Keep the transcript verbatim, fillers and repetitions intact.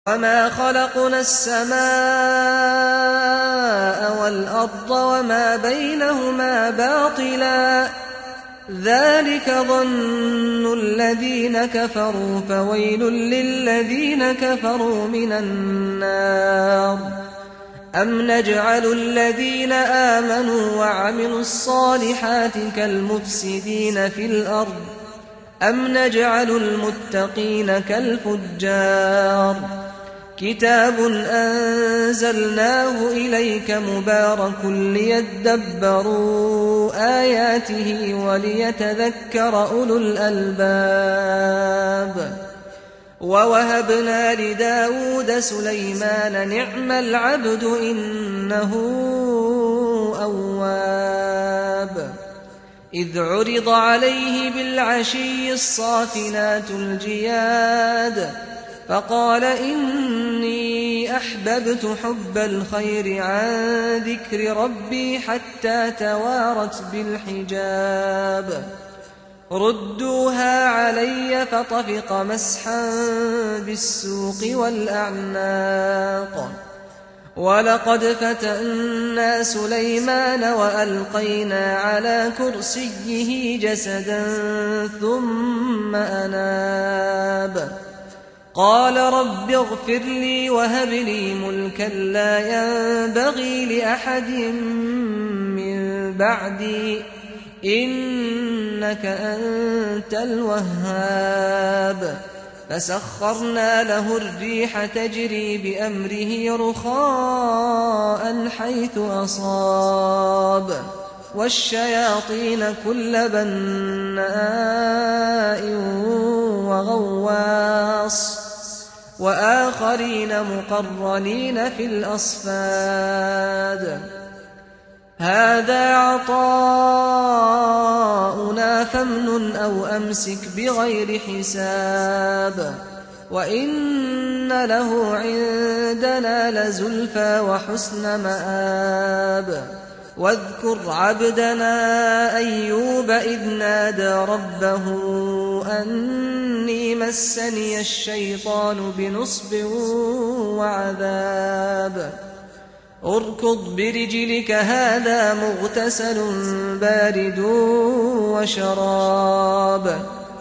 وما خلقنا السماء والأرض وما بينهما باطلا ذلك ظن الذين كفروا فويل للذين كفروا من النار أم نجعل الذين آمنوا وعملوا الصالحات كالمفسدين في الأرض أم نجعل المتقين كالفجار كتاب أنزلناه إليك مبارك ليدبروا آياته وليتذكر أولو الألباب ووهبنا لداود سليمان نعم العبد إنه أواب إذ عرض عليه بالعشي الصافنات الجياد فقال إني أحببت حب الخير عن ذكر ربي حتى توارت بالحجاب ردوها علي فطفق مسحا بالسوق والأعناق ولقد فتنا سليمان وألقينا على كرسيه جسدا ثم أناب قال رب اغفر لي وهب لي ملكا لا ينبغي لأحد من بعدي إنك أنت الوهاب فسخرنا له الريح تجري بأمره رخاء حيث أصاب والشياطين كل بناء وغواص وآخرين مقرنين في الأصفاد هذا عطاؤنا فامنن أو أمسك بغير حساب وإن له عندنا لزلفى وحسن مآب واذكر عبدنا أيوب إذ نادى ربه أني مسني الشيطان بنصب وعذاب اركض برجلك هذا مغتسل بارد وشراب